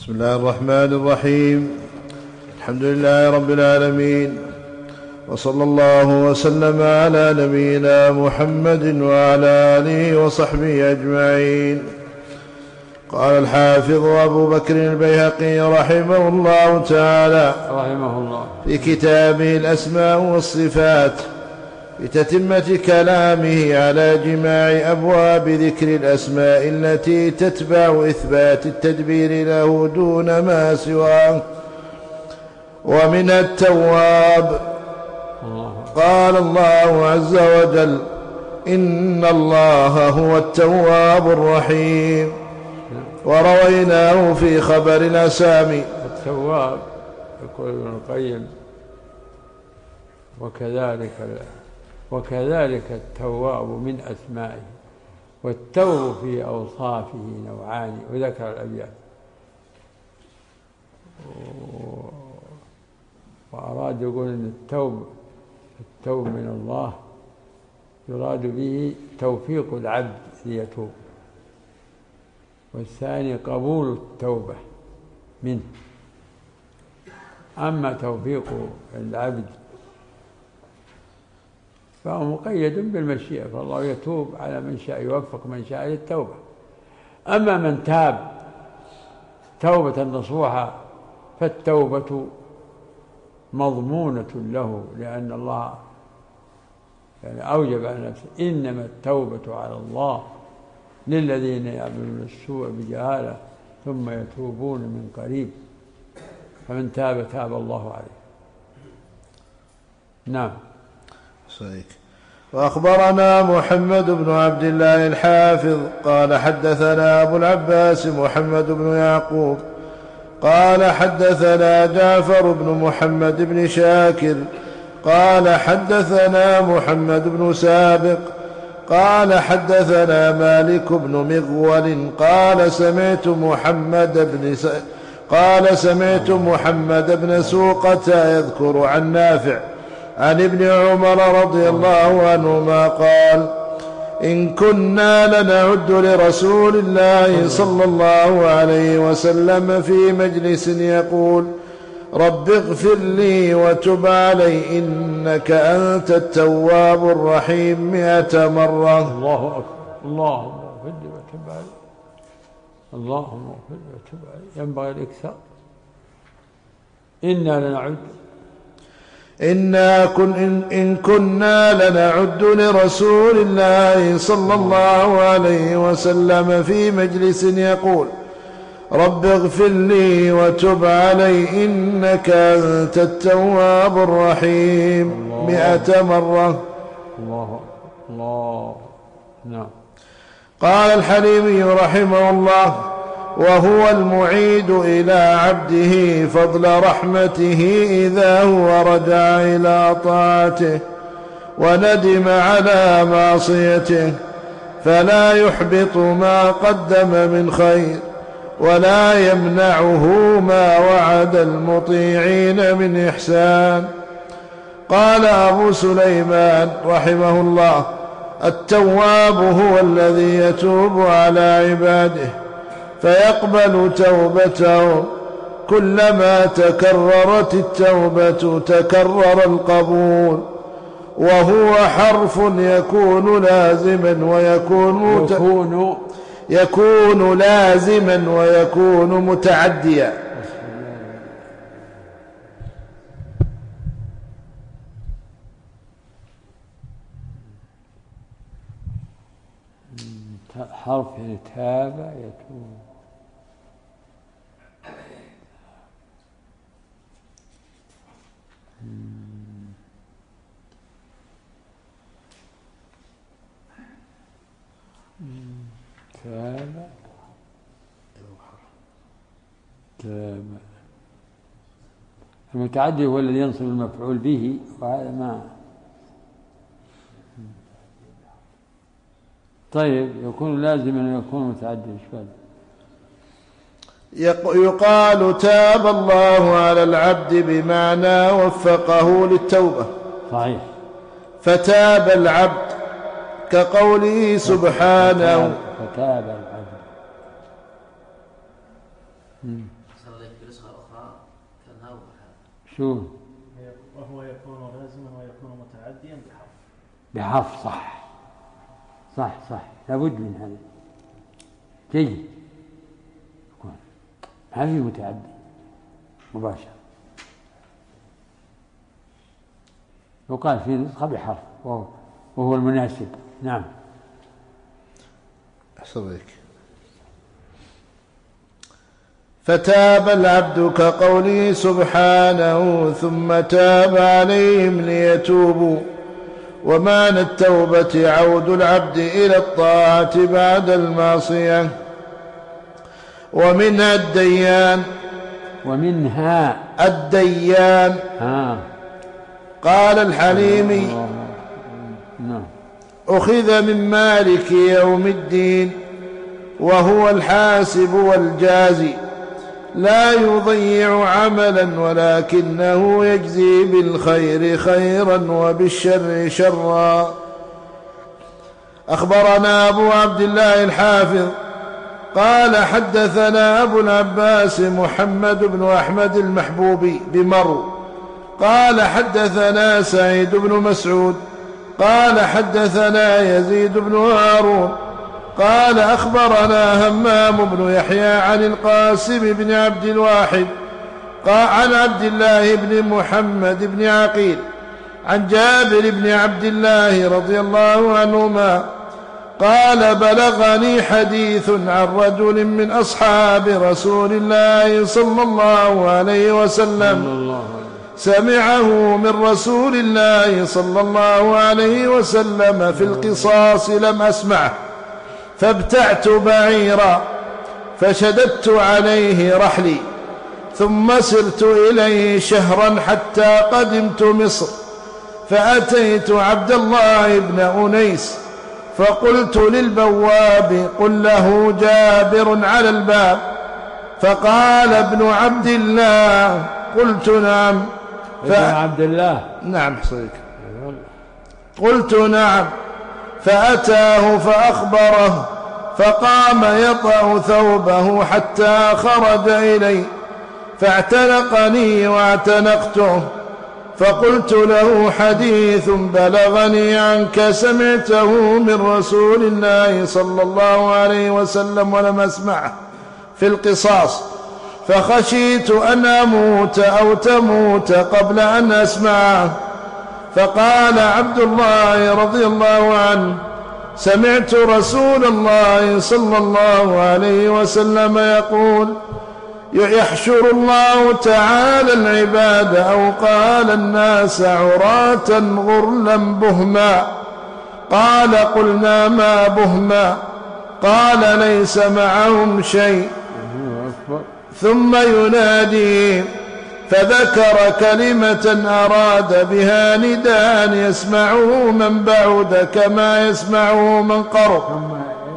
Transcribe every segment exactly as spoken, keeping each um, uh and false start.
بسم الله الرحمن الرحيم. الحمد لله رب العالمين، وصلى الله وسلم على نبينا محمد وعلى آله وصحبه أجمعين. قال الحافظ أبو بكر البيهقي رحمه الله تعالى رحمه الله في كتابه الأسماء والصفات بتتمة كلامه على جماع أبواب ذكر الأسماء التي تتبع إثبات التدبير له دون ما سواه. ومن التواب قال الله عز وجل: إن الله هو التواب الرحيم. ورويناه في خبر الأسامي. التواب يقول ابن القيم: وكذلك وكذلك التواب من أسمائه، والتوب في أوصافه نوعان، وذكر الأبيات. وأراد يقول أن التوب التوب من الله يراد به توفيق العبد ليتوب، والثاني قبول التوبة منه. أما توفيق العبد فهو مقيد بالمشيئة، فالله يتوب على من شاء، يوفق من شاء للتوبة. أما من تاب توبة نصوحة فالتوبة مضمونة له، لأن الله يعني أوجب على نفسه: إنما التوبة على الله للذين يعملون السوء بجهالة ثم يتوبون من قريب. فمن تاب تاب الله عليه. نعم. صحيح. وأخبرنا محمد بن عبد الله الحافظ قال حدثنا أبو العباس محمد بن يعقوب قال حدثنا جعفر بن محمد بن شاكر قال حدثنا محمد بن سابق قال حدثنا مالك بن مغول قال سمعت محمد بن س... قال سمعت محمد بن سوقة يذكر عن نافع عن ابن عمر رضي الله عنهما قال: إن كنا لنعد لرسول الله صلى الله عليه وسلم في مجلس يقول: رب اغفر لي وتب علي إنك أنت التواب الرحيم مئة مرة. الله أكبر. اللهم اغفر لي وتب علي، اللهم اغفر لي وتب علي. ينبغي الإكثار. إنا لنعد إنا كن إن, إن كنا لنعد لرسول الله صلى الله عليه وسلم في مجلس يقول: رب اغفر لي وتب علي إنك أنت التواب الرحيم مئة مرة. الله الله. نعم. قال الحليمي رحمه الله: وهو المعيد إلى عبده فضل رحمته إذا هو رجع إلى طاعته وندم على معصيته، فلا يحبط ما قدم من خير ولا يمنعه ما وعد المطيعين من إحسان. قال أبو سليمان رحمه الله: التواب هو الذي يتوب على عباده فيقبل توبتهم، كلما تكررت التوبة تكرر القبول، وهو حرف يكون لازما ويكون مت... يكون يكون لازما ويكون متعديا. حرف يعني تاب يتوب. تاب تاب. المتعدي هو الذي ينصب المفعول به، وهذا ما. طيب، يكون لازما ويكون متعدي. يقال تاب الله على العبد بمعنى وفقه للتوبة. صحيح. فتاب العبد كقوله سبحانه: فتاب العبد. أحسن عليك بنسخة أخرى كأنها وحال. شو؟ وهو يكون لازما ويكون متعديا بحرف. بحرف صح صح صح لابد من هذا. جيد. ما في متعدي مباشر. وقال في نسخة بحرف وهو المناسب. نعم. أحسنك. فتاب العبد كقوله سبحانه ثم تاب عليهم ليتوبوا. ومعنى التوبة عود العبد إلى الطاعة بعد المعصية. ومنها الديان ومنها الديان ها. قال الحليمي أخذ من مالك يوم الدين وهو الحاسب والجازي لا يضيع عملا ولكنه يجزي بالخير خيرا وبالشر شرا. أخبرنا أبو عبد الله الحافظ قال حدثنا أبو العباس محمد بن أحمد المحبوبي بمرو قال حدثنا سعيد بن مسعود قال حدثنا يزيد بن هارون قال أخبرنا همام بن يحيى عن القاسم بن عبد الواحد قال عن عبد الله بن محمد بن عقيل عن جابر بن عبد الله رضي الله عنهما قال بلغني حديث عن رجل من أصحاب رسول الله صلى الله عليه وسلم سمعه من رسول الله صلى الله عليه وسلم في القصاص لم أسمعه فابتعت بعيرا فشددت عليه رحلي ثم سرت إليه شهرا حتى قدمت مصر فأتيت عبد الله بن أنيس فقلت للبواب قل له جابر على الباب فقال ابن عبد الله قلت نعم ف... ابن عبد الله نعم حصيك قلت نعم فأتاه فأخبره فقام يطأ ثوبه حتى خرج إلي فاعتنقني واعتنقته فقلت له حديث بلغني عنك سمعته من رسول الله صلى الله عليه وسلم ولم أسمعه في القصاص فخشيت أن أموت أو تموت قبل أن أسمعه. فقال عبد الله رضي الله عنه سمعت رسول الله صلى الله عليه وسلم يقول يحشر الله تعالى العباد أو قال الناس عراة غرلا بهما قال قلنا ما بهما قال ليس معهم شيء ثم ينادي فذكر كلمة أراد بها نداء يسمعه من بعد كما يسمعه من قرب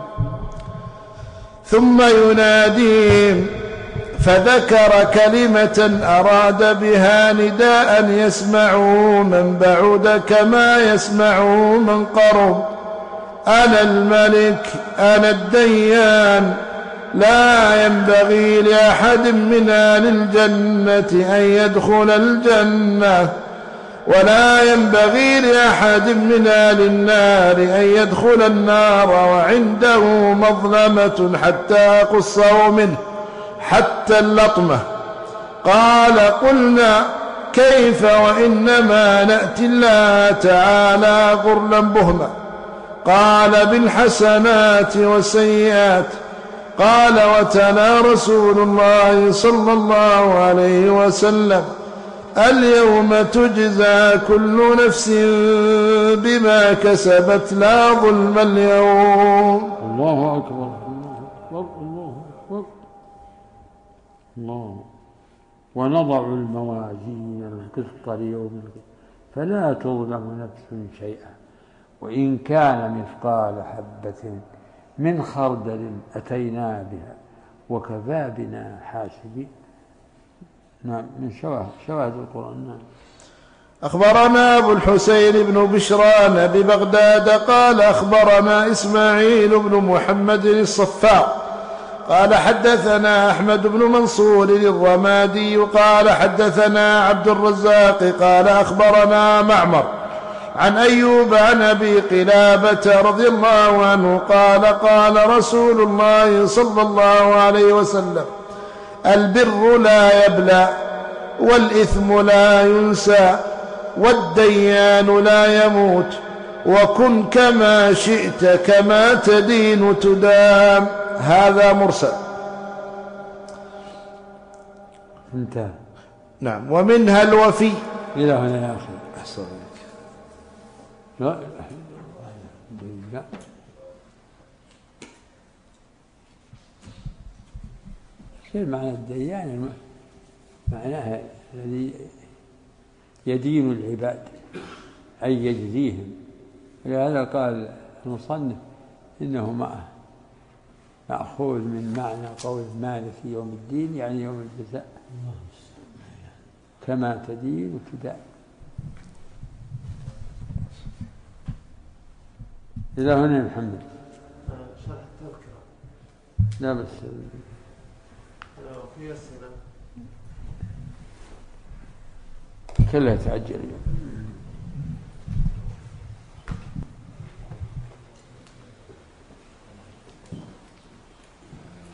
ثم ينادي فذكر كلمة أراد بها نداء يسمعه من بعد كما يسمعه من قرب أنا الملك أنا الديان لا ينبغي لأحد من أهل الجنة أن يدخل الجنة ولا ينبغي لأحد من أهل النار أن يدخل النار وعنده مظلمة حتى أقصه منه حتى اللطمة. قال قلنا كيف وإنما نأتي الله تعالى غرلا بهما قال بالحسنات والسيئات. قال وتلا رسول الله صلى الله عليه وسلم اليوم تجزى كل نفس بما كسبت لا ظلم اليوم. الله أكبر الله أكبر الله. ونضع الموازين القسط ليوم القيامة فلا تظلم نفس شيئا وإن كان مثقال حبة من خردل أتينا بها وكفى بنا حاسبين. نعم من شواهد شواهد القرآن. نعم. أخبرنا أبو الحسين بن بشران ببغداد قال أخبرنا إسماعيل بن محمد الصفار قال حدثنا أحمد بن منصور الرمادي قال حدثنا عبد الرزاق قال أخبرنا معمر عن أيوب عن أبي قلابة رضي الله عنه قال قال رسول الله صلى الله عليه وسلم البر لا يبلى والإثم لا ينسى والديان لا يموت وكن كما شئت كما تدين تدام. هذا مرسل. انتهى. نعم. ومنها الوفي. إلى هنا يا أخي. أحسن لك. لا لا شيء معنى الديان معناها الذي يدين العباد أي يجزيهم. لهذا قال المصنف إنه معه مأخوذ من معنى قول مالك يوم الدين يعني يوم الجزاء كما تدين تدان. إلى هنا يا محمد. شرح التذكرة. لا بس في أسئلة كلها تعجل اليوم.